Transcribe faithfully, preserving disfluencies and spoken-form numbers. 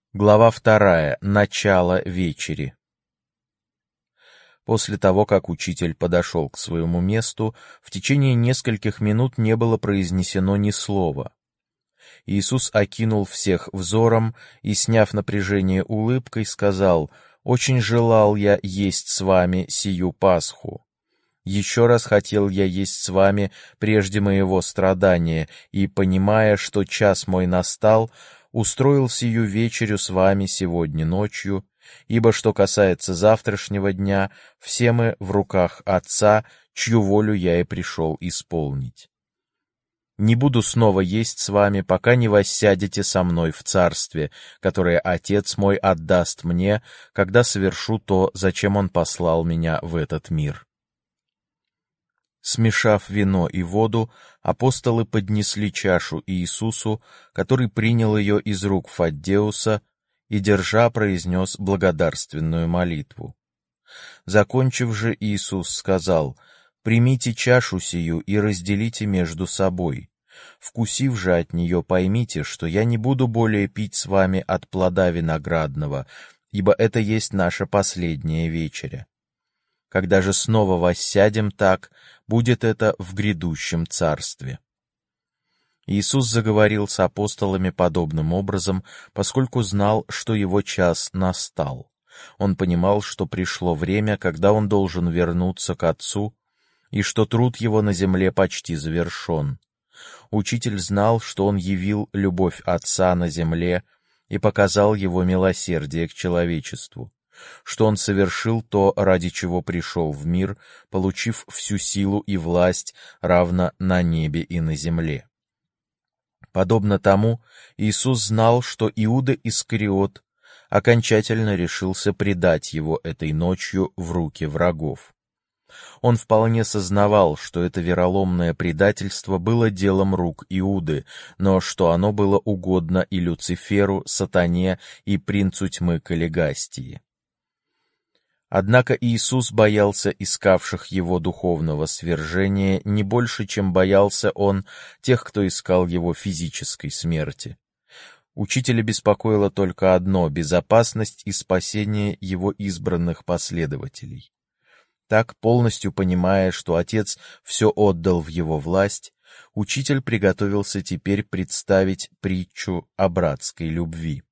Глава вторая. Начало вечери. После того, как учитель подошел к своему месту, в течение нескольких минут не было произнесено ни слова. Иисус окинул всех взором и, сняв напряжение улыбкой, сказал: «Очень желал я есть с вами сию Пасху. Еще раз хотел я есть с вами прежде моего страдания, и, понимая, что час мой настал, устроил сию вечерю с вами сегодня ночью, ибо что касается завтрашнего дня, все мы в руках Отца, чью волю я и пришел исполнить. Не буду снова есть с вами, пока не воссядете со мной в царстве, которое Отец мой отдаст мне, когда совершу то, зачем Он послал меня в этот мир». Смешав вино и воду, апостолы поднесли чашу Иисусу, который принял ее из рук Фаддеуса и, держа, произнес благодарственную молитву. Закончив же, Иисус сказал: «Примите чашу сию и разделите между собой. Вкусив же от нее, поймите, что я не буду более пить с вами от плода виноградного, ибо это есть наша последняя вечеря. Когда же снова воссядем так, будет это в грядущем царстве». Иисус заговорил с апостолами подобным образом, поскольку знал, что его час настал. Он понимал, что пришло время, когда он должен вернуться к Отцу, и что труд его на земле почти завершен. Учитель знал, что он явил любовь Отца на земле и показал его милосердие к человечеству, что он совершил то, ради чего пришел в мир, получив всю силу и власть, равно на небе и на земле. Подобно тому, Иисус знал, что Иуда Искариот окончательно решился предать его этой ночью в руки врагов. Он вполне сознавал, что это вероломное предательство было делом рук Иуды, но что оно было угодно и Люциферу, сатане и принцу тьмы Каллигастии. Однако Иисус боялся искавших его духовного свержения не больше, чем боялся он тех, кто искал его физической смерти. Учителя беспокоило только одно — безопасность и спасение его избранных последователей. Так, полностью понимая, что Отец все отдал в его власть, учитель приготовился теперь представить притчу о братской любви.